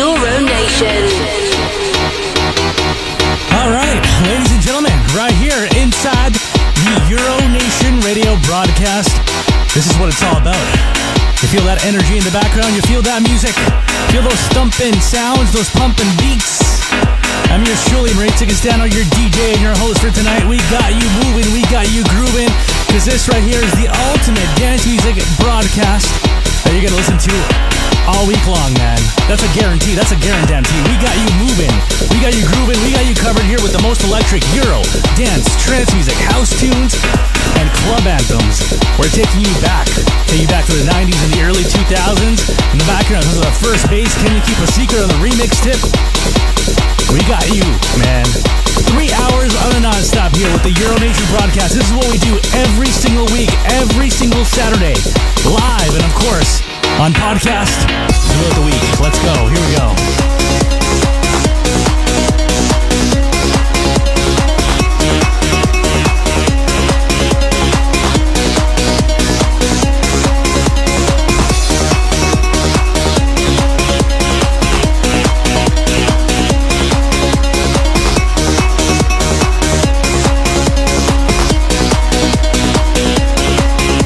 Euro Nation. All right, ladies and gentlemen, right here inside the Euro Nation radio broadcast. This is what it's all about. You feel that energy in the background, you feel that music, feel those thumping sounds, those pumping beats. I'm yours truly, Marie Tickestano, your DJ and your host for tonight. We got you moving, we got you grooving, because this right here is the ultimate dance music broadcast that you're going to listen to all week long, man. That's a guarantee, that's a guarantee. We got you moving, we got you grooving, we got you covered here with the most electric Euro, dance, trance music, house tunes, and club anthems. We're taking you back to the 90s and the early 2000s. In the background, this is our first bass. Can you keep a secret on the remix tip? We got you, man. 3 hours on a non-stop here with the Euro Nation broadcast. This is what we do every single week, every single Saturday, live, and of course, on podcast throughout the week. Let's go. Here we go.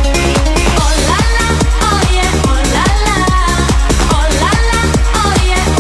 Oh la la, oh yeah, oh la la, oh la la, oh yeah.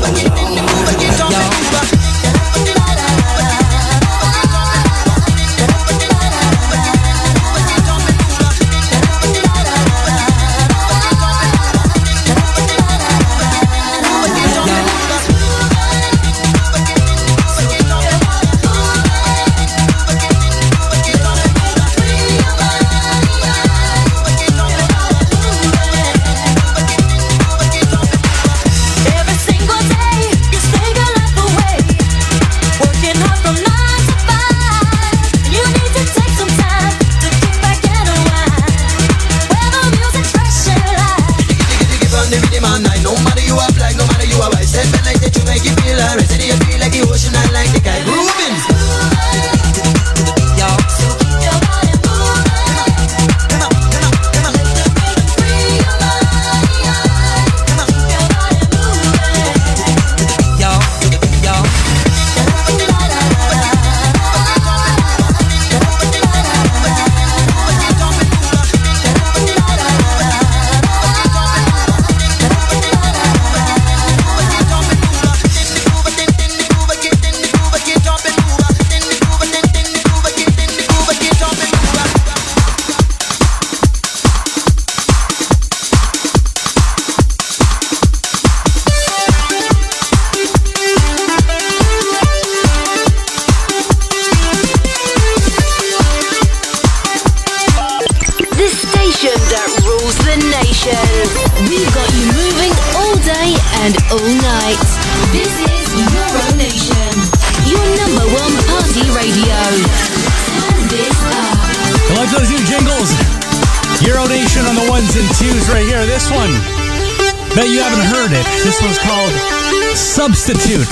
Substitute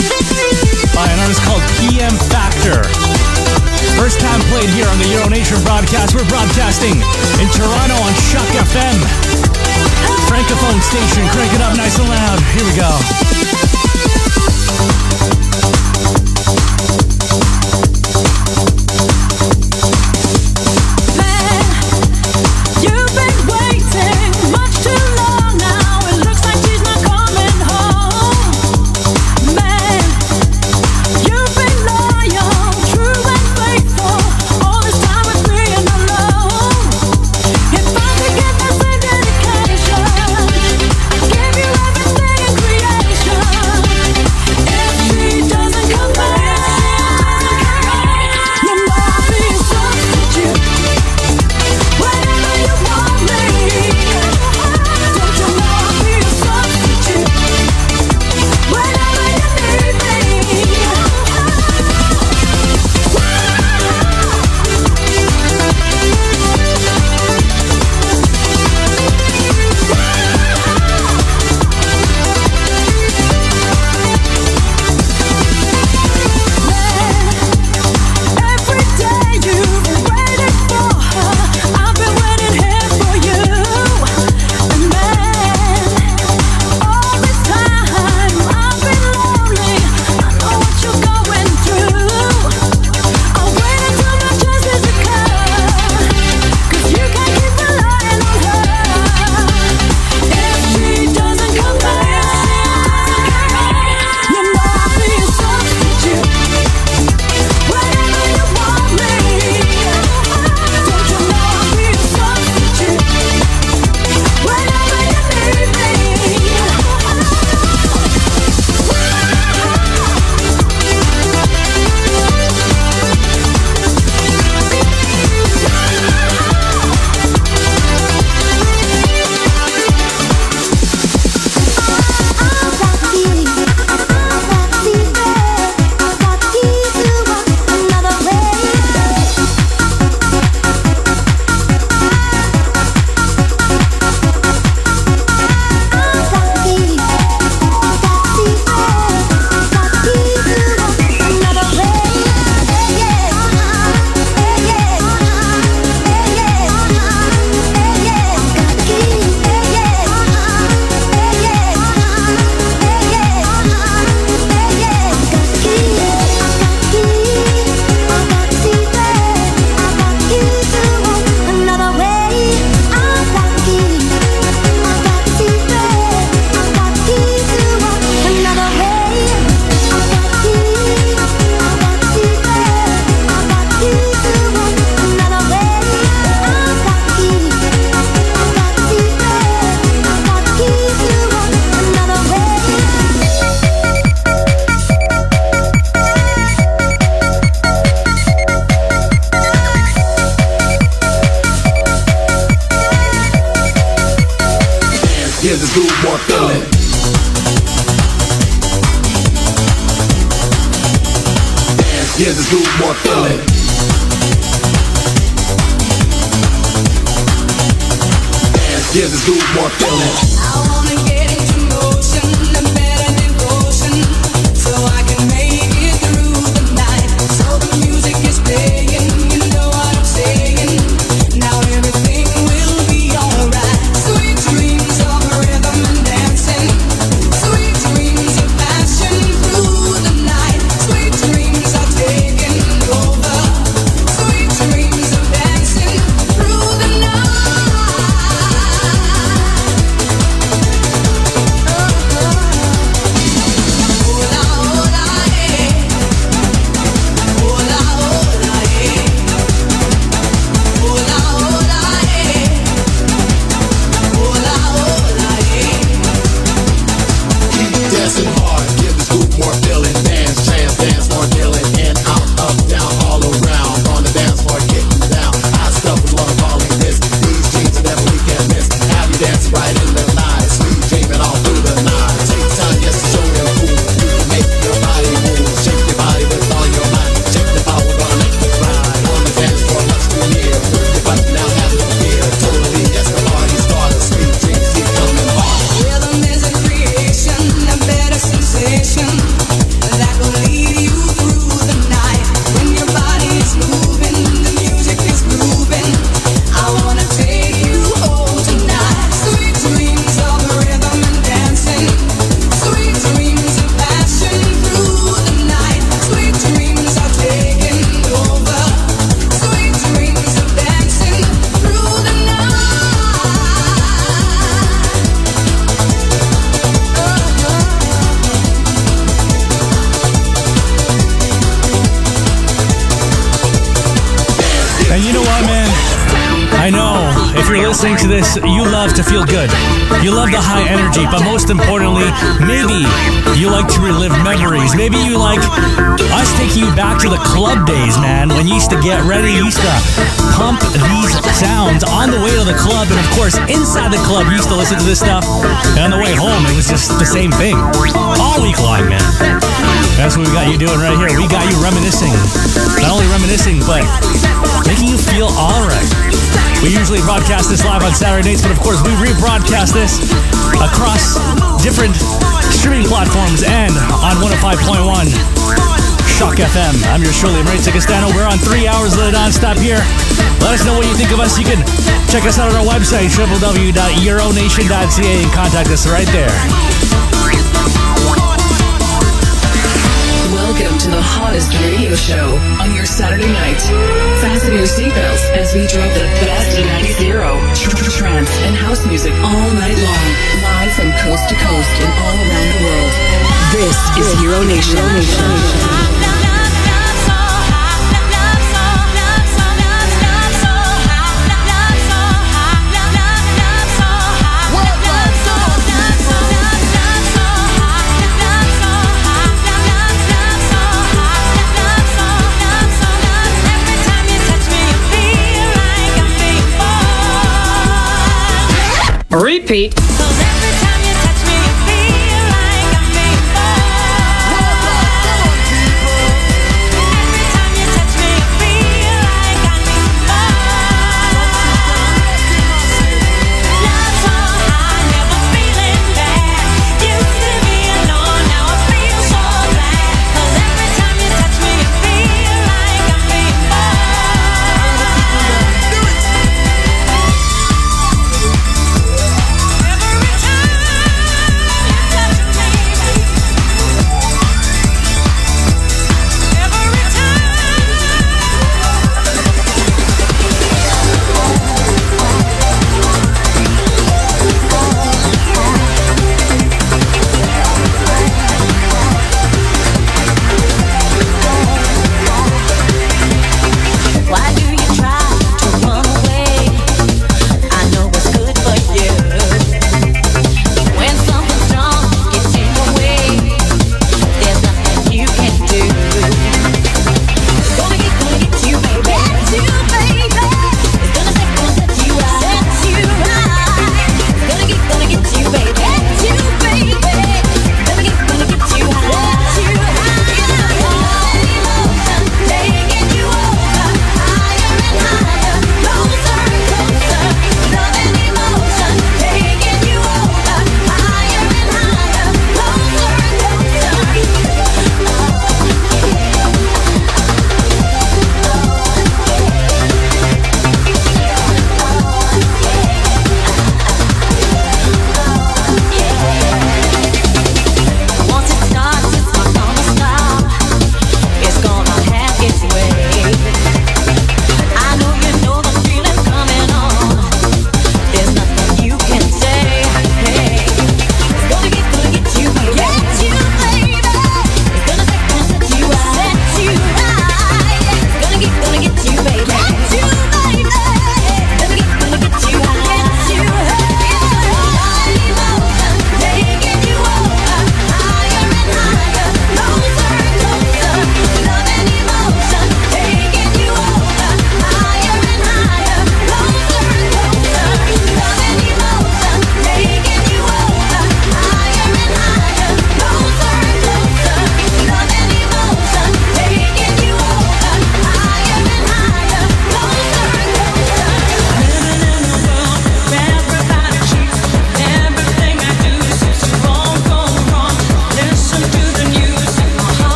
by an artist called PM Factor. First time played here on the Euro Nation broadcast. We're broadcasting in Toronto on Shock FM. Francophone station, crank it up nice and loud. Here we go. Creation. Give this groove more feeling. Dance, give this groove more feeling. I wanna get into motion, a better devotion, so I can make it through the night. So the music is playing, you know what I'm saying. Now everything will be alright. Sweet dreams of rhythm and dancing, sweet dreams of passion through the night. Sweet dreams are taking over, sweet dreams of dancing through the night. Dancing hard, give this groove more feeling. Dance, trance, dance more feeling. In, out, up, down, all around. On the dance floor, getting down. Hot stuff is what I'm calling this. These dreams are never we can't miss. Have you dancing right in the night. Sweet dreaming all through the night. Take time, yes, to show them cool. You can make your body move. Shake your body with all your might. Check the power, gonna make you ride. On the dance floor, much too near. Move your body now, have no fear. Totally, yes, the party started. Sweet dreams keep coming hard. Rhythm is a creation, a better sensation that will lead you through the night. When your body is moving, the music is grooving. I wanna take you home tonight. Sweet dreams of rhythm and dancing, sweet dreams of passion through the night. Sweet dreams are taking over, sweet dreams of dancing through the night. And you know what, man? I know if you're listening to this, you love to feel good. You love the high energy, but most importantly, maybe you like to relive memories. Maybe you like us taking you back to the club days, man, when you used to get ready, you used to pump these sounds on the way to the club, and of course, inside the club, you used to listen to this stuff, and on the way home, it was just the same thing. All week long, man. That's what we got you doing right here. We got you reminiscing. Not only reminiscing, but making you feel alright. We usually broadcast this live on Saturday nights, but of course we rebroadcast this across different streaming platforms and on 105.1 Shock FM. I'm your Shirley Maritza Castano. We're on 3 hours of the non-stop here. Let us know what you think of us. You can check us out on our website, www.euronation.ca, and contact us right there. Welcome to the hottest radio show on your Saturday night. Fasten your seatbelts as we drop the best of 90s, trance, and house music all night long, live from coast to coast and all around the world. This is Euro Nation. Repeat. Every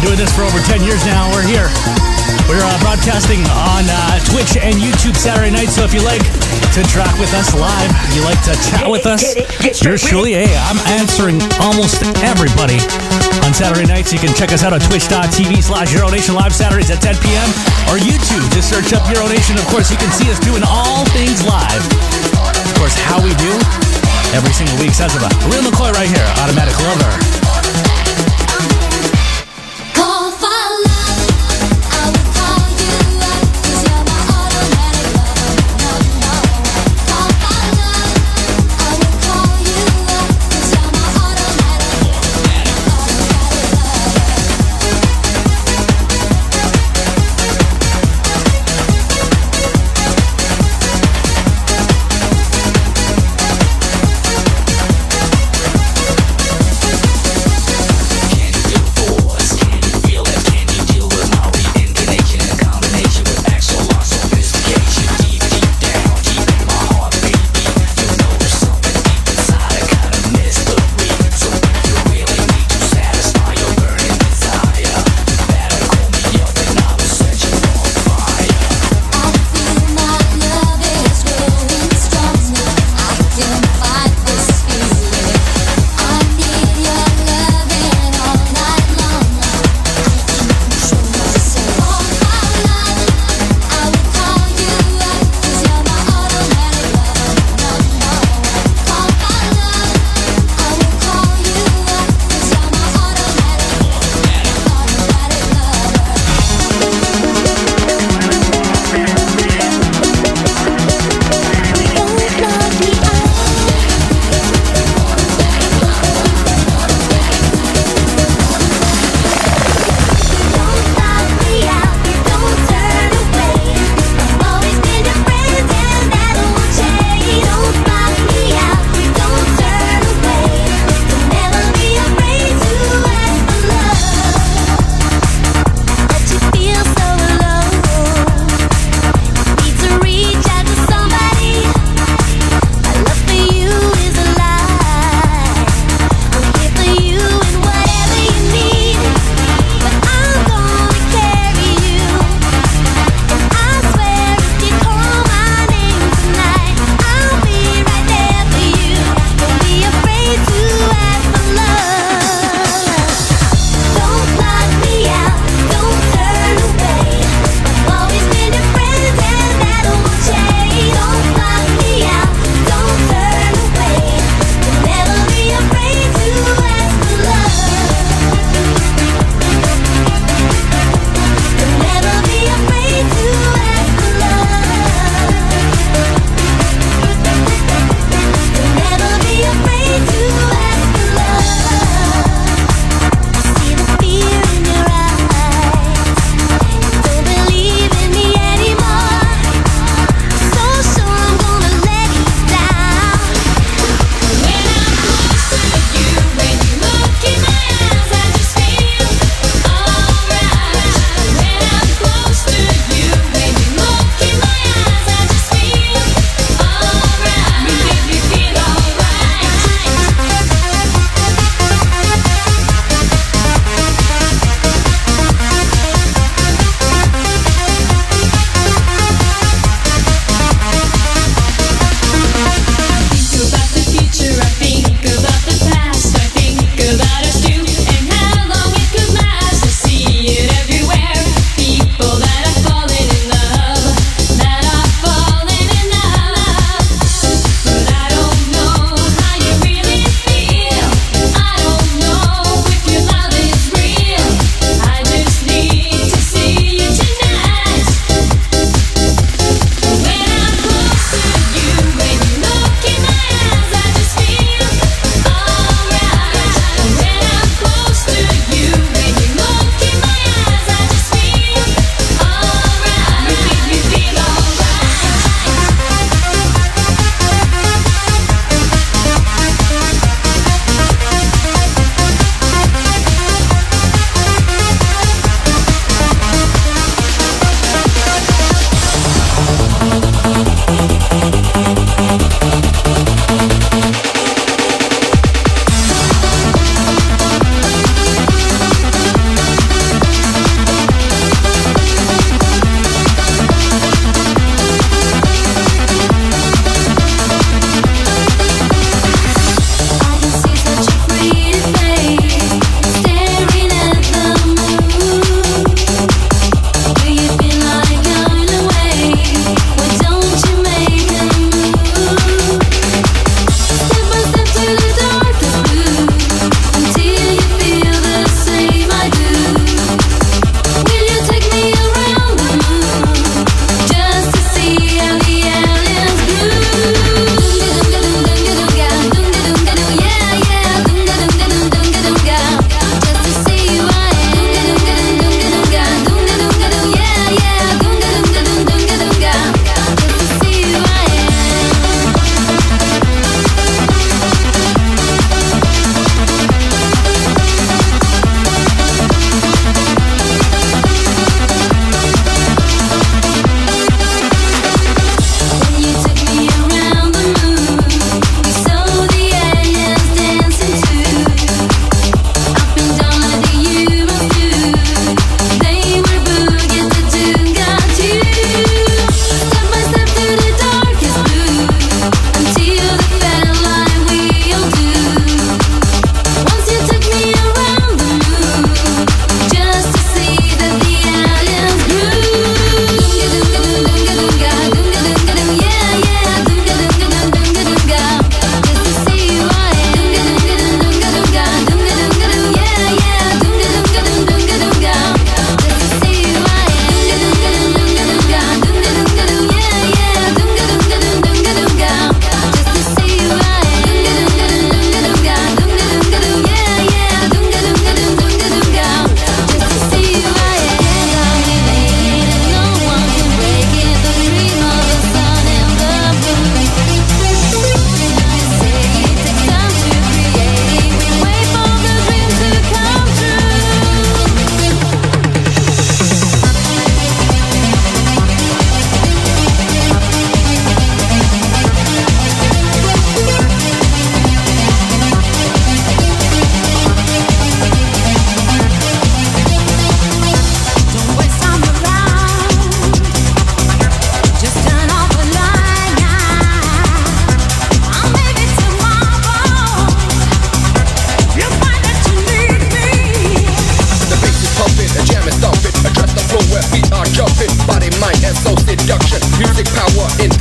doing this for over 10 years now. We're here. We're broadcasting on Twitch and YouTube Saturday night, so if you like to track with us live, you like to chat with us, yours truly, hey, I'm answering almost everybody on Saturday nights. You can check us out on twitch.tv/Euronation live Saturdays at 10 p.m. or YouTube. Just search up Euronation. Of course, you can see us doing all things live. Of course, how we do every single week. Says about Real McCoy right here, Automatic Lover.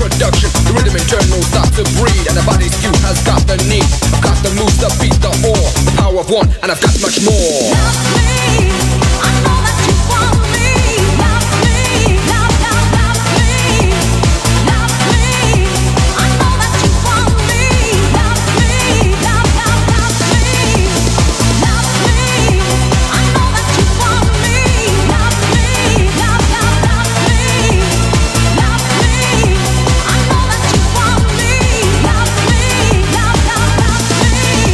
production. The rhythm internal starts to breed, and the body's cue has got the need. I've got the moves, the beat, the ore, the power of one, and I've got much more. Love me, I know that you want me. Love me, love, love, love me. Love me, I know that you want me. Love me, love, love, love me. Love me, I know that you want me. Love me, love, love, love me. Love me, I know that you want me. Love me, love, love, love me.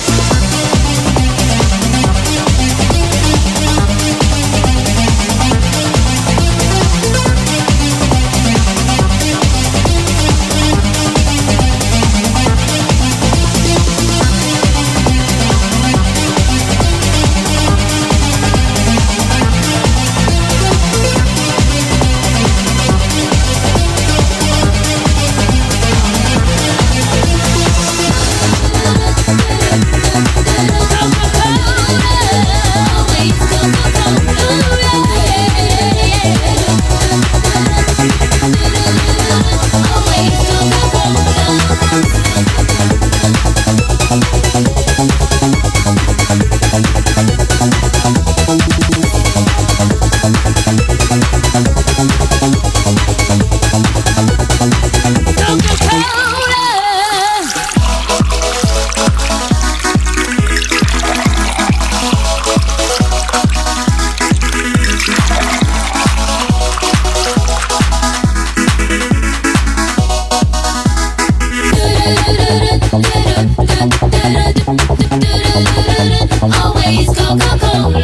Always Coca-Cola.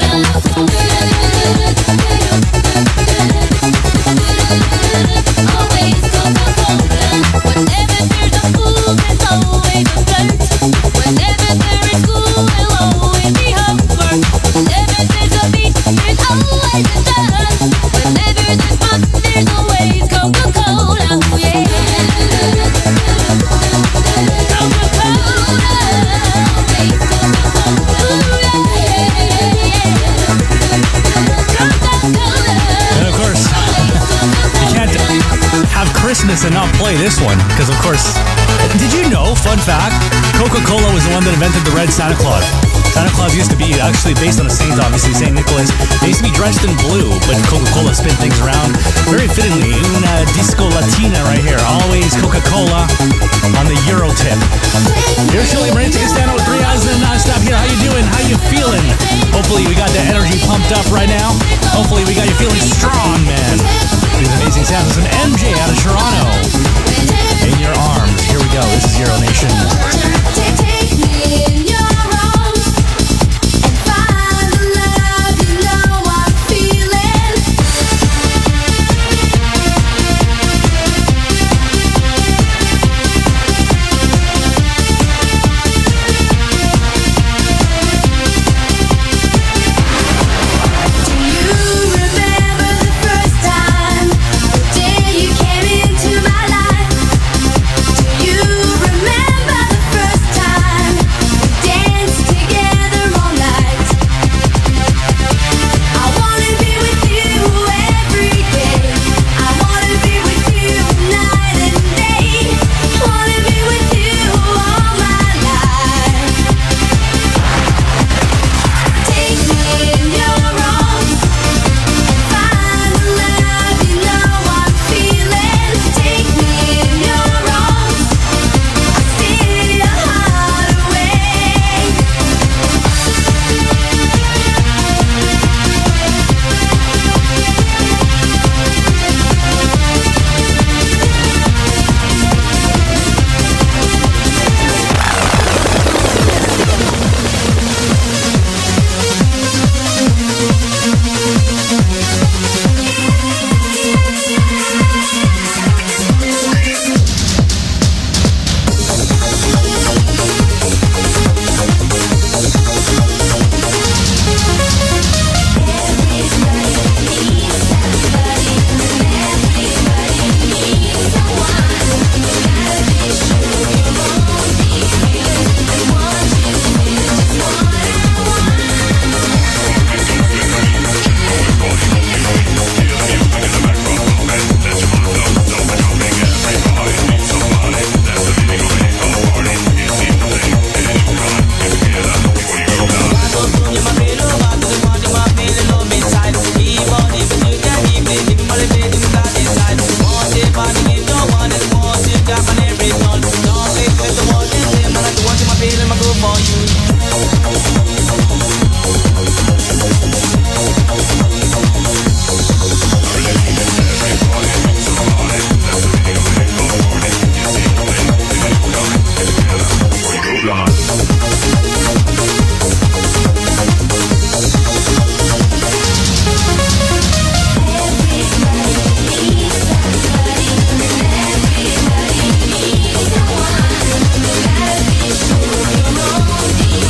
Always Coca-Cola. Whenever there's a fool, there's always a flirt. Whenever there is school, there'll always be homework. Whenever there's a beat, there's always a dance. Whenever there's fun, there's always Coca-Cola. Yeah. And of course, you can't have Christmas and not play this one, because of course, did you know, fun fact, Coca-Cola was the one that invented the red Santa Claus. Santa Claus used to be actually based on a saint, obviously, St. Nicholas. They used to be dressed in blue, but Coca-Cola spin things around very fittingly. Una disco latina right here. Always Coca-Cola on the Euro tip. Here's Shirley Marin, take a stand out with 3 hours and non-stop here. How you doing? How you feeling? Hopefully we got that energy pumped up right now. Hopefully we got you feeling strong, man. These amazing sounds of some MJ out of Toronto. In your arms. Here we go. This is Euro Nation. Take me in your arms and find the love you know I'm feeling. want is more. Still got my every done. Don't play with the one and them. And I do want to my feeling my good for you. Everybody needs someone. Gotta be sure you're on the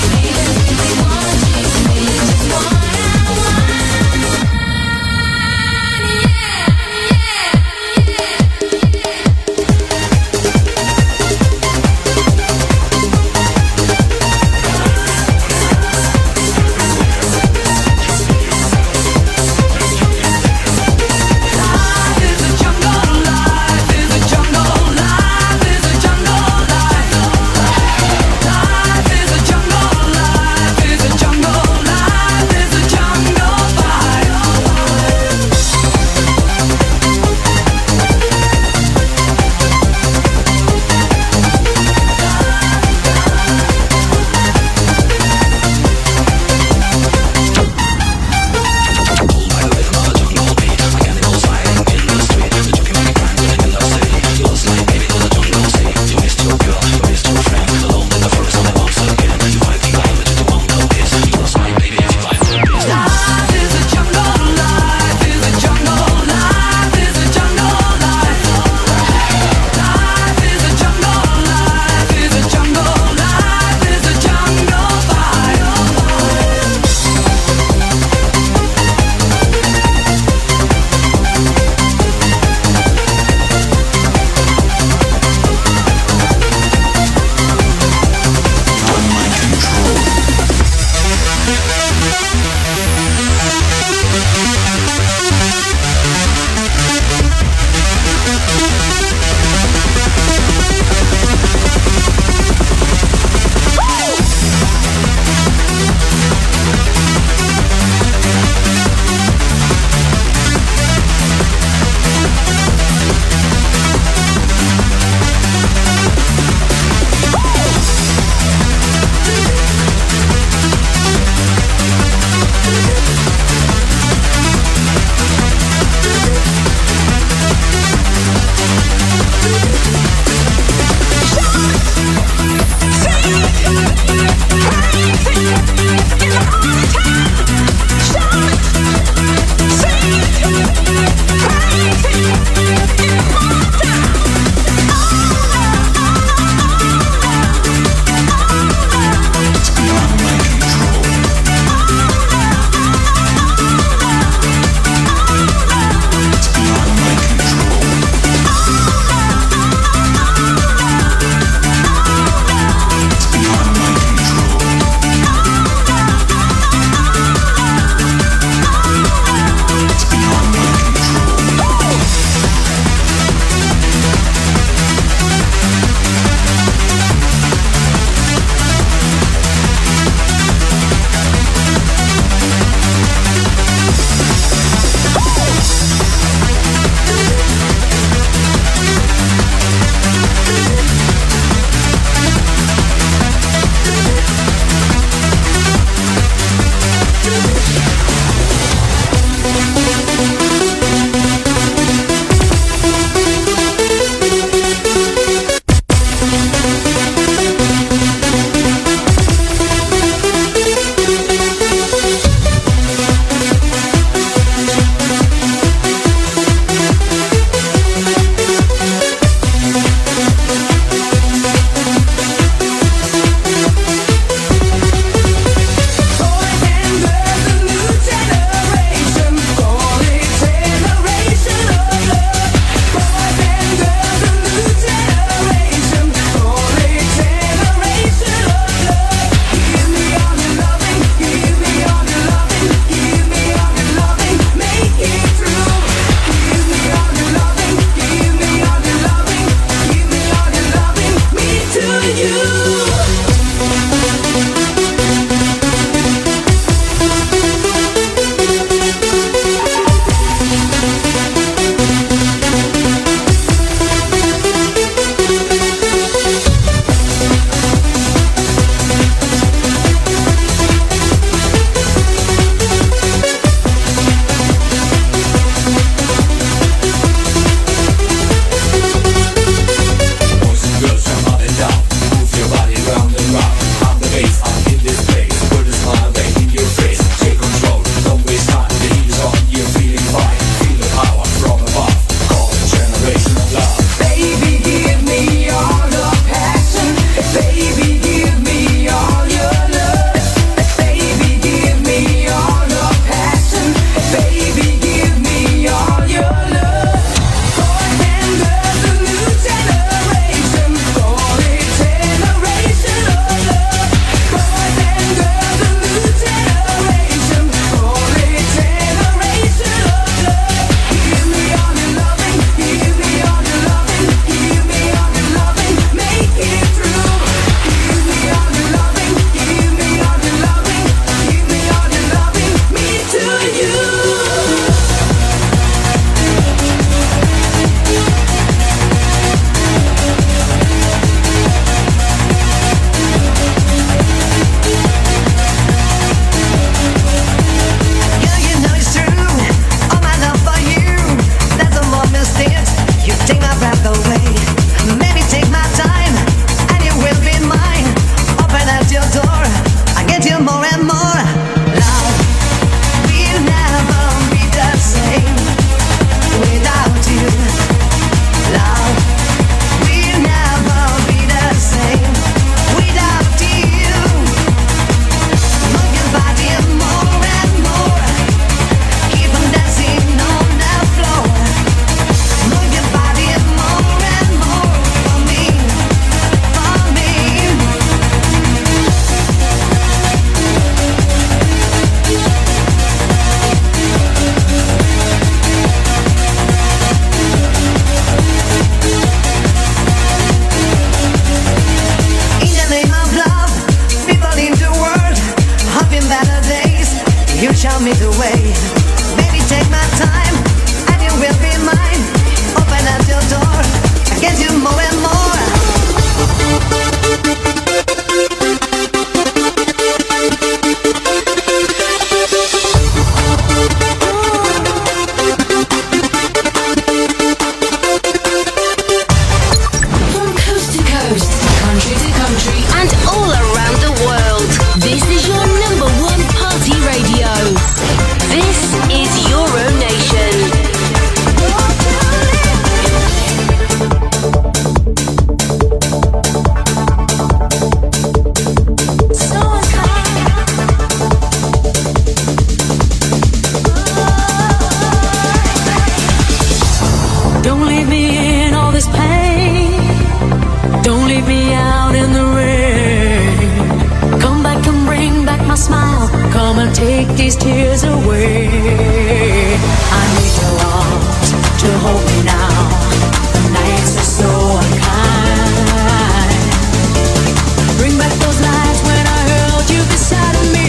these tears away. I need your arms to hold me now. The nights are so unkind. Bring back those nights when I held you beside me.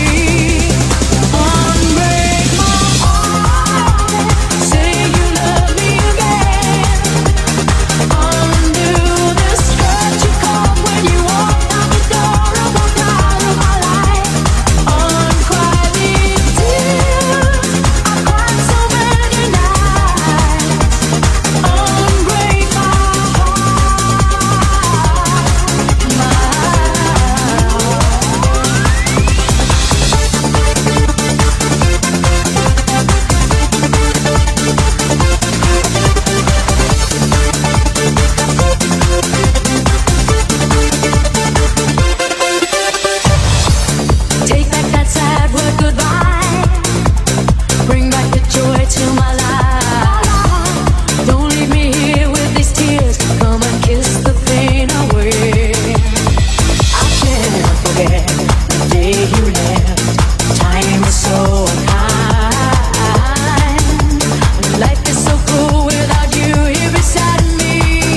Unbreak my heart. Say you love me again. Undo the skirt you caught when you walked out the door and walked out of my life. Uncry these tears. I cried so many nights. Unbreak my Take back that sad word goodbye. Bring back the joy to my life. Don't leave me here with these tears. Come and kiss the pain away. I can't forget the day you left. Time is so unkind. Life is so cruel without you here beside me.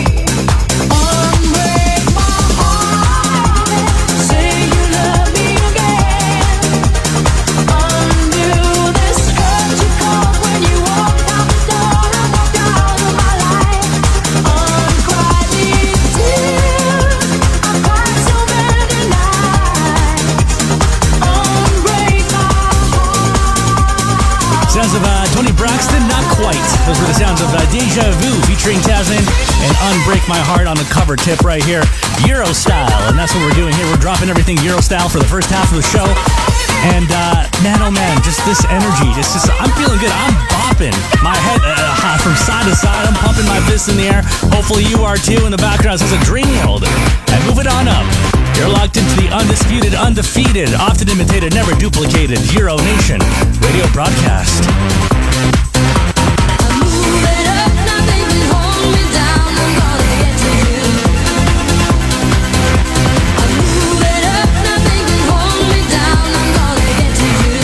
Unbreak my heart. Say you love me again. Undo the skirt you caught when you walked out the door and walked out of my life. Uncry these tears. I cried so many nights. Unbreak my heart. Sounds of Tony Braxton, not quite. Those were the sounds of Deja Vu featuring Tasman and Unbreak My Heart on the cover tip right here. Euro style, and that's what we're doing here. We're dropping everything Euro style for the first half of the show. And man, oh man, just this energy. I'm feeling good. I'm bopping my head from side to side. I'm pumping my fists in the air. Hopefully you are too. In the background says a dream world. And move it on up. You're locked into the undisputed, undefeated, often imitated, never duplicated Euro Nation radio broadcast. I'm moving up, nothing can hold me down. I'm gonna get to you. I'm moving up, nothing can hold me down. I'm gonna get to you.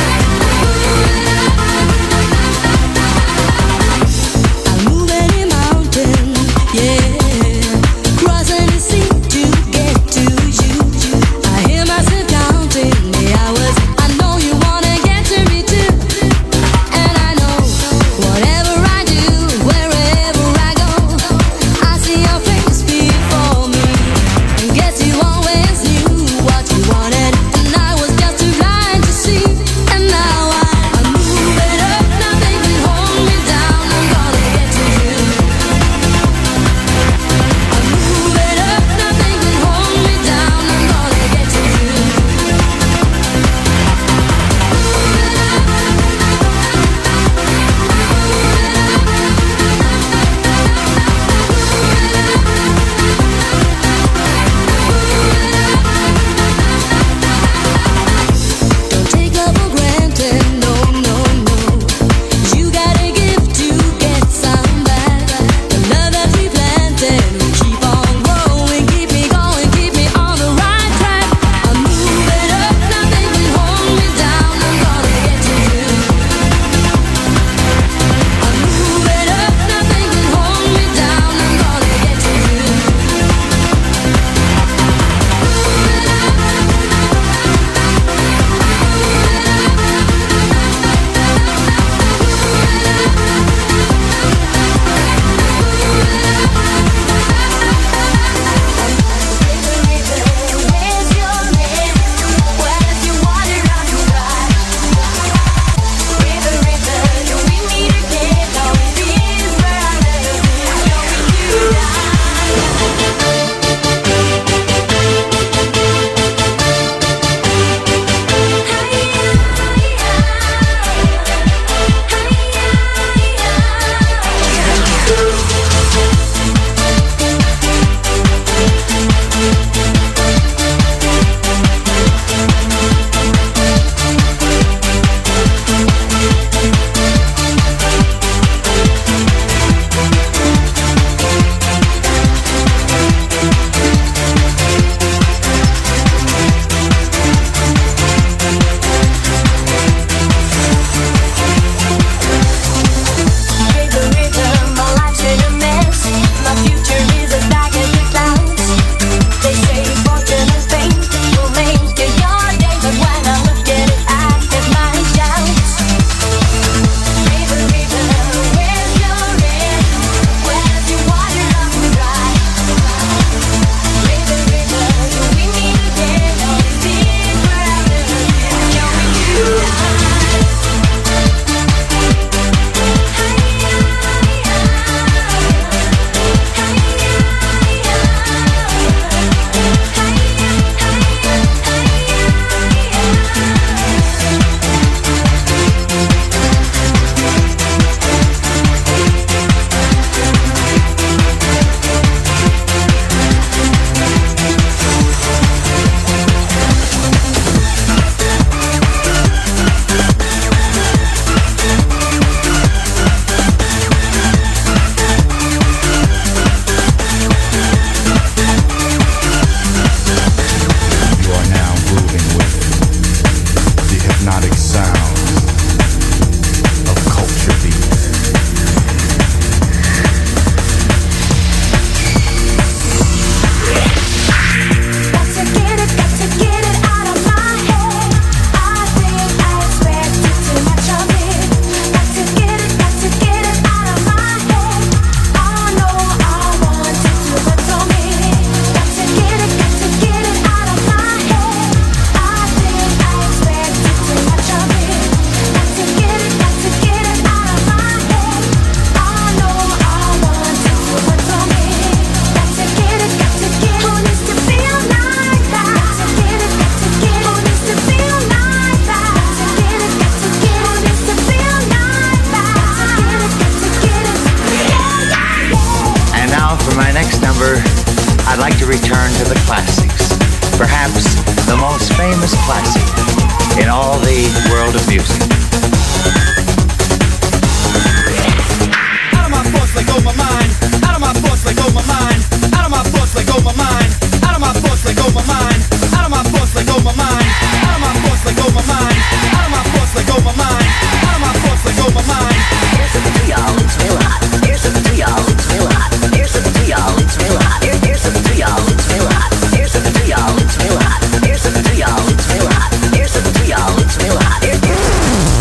I'm moving in my return to the classics. Perhaps the most famous classic in all the world of music. Out of my thoughts, let go my mind. Out of my thoughts, let go my mind. Out of my thoughts, let go my mind. Out of my thoughts, let go my mind. Out of my thoughts, let go my mind. Out of my thoughts, let go my mind. Out of my thoughts, let go my mind. Out of my thoughts, let go my mind. Here's something to y'all, it's real hot. Here's something to y'all, it's real hot. Here's something to y'all, it's real hot. Here's something to y'all, it's real hot. Here's something to y'all, it's real hot. Here's something to y'all, it's real hot. Here's something to y'all, it's real hot.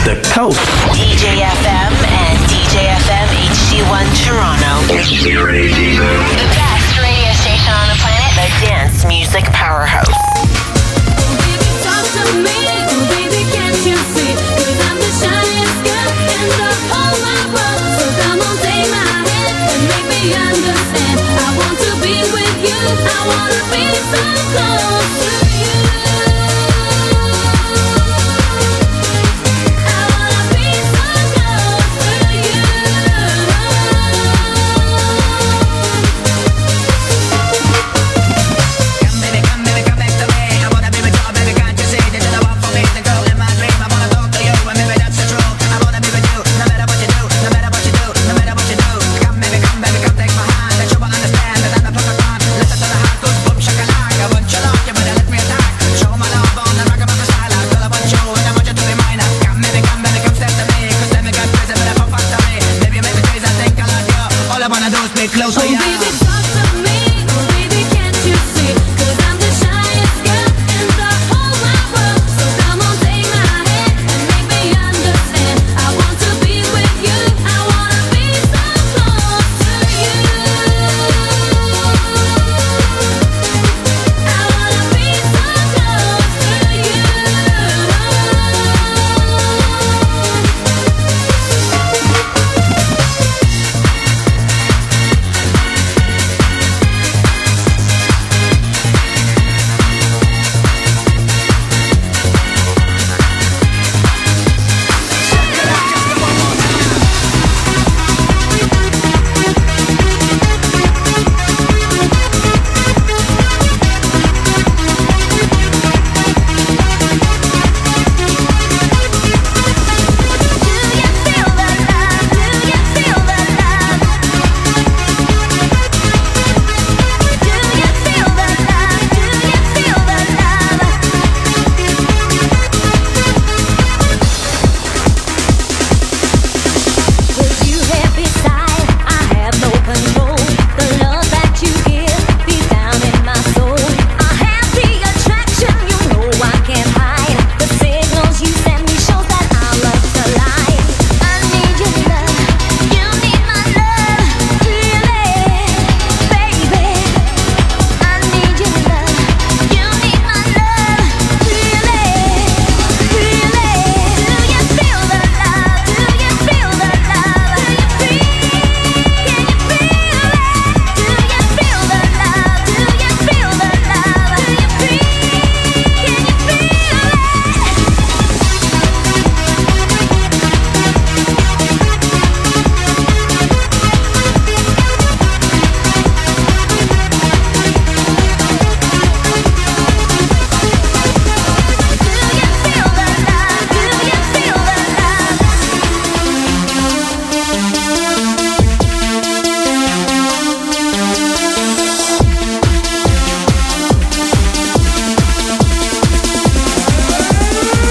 the coast. DJ FM and DJ FM HD1 Toronto. The best radio station on the planet, the dance music powerhouse. Baby, talk to me. Baby, can't you see? 'Cause I'm the shiniest girl in the whole wide world. So come on, take my hand and make me understand. I want to be with you. I want to be so close.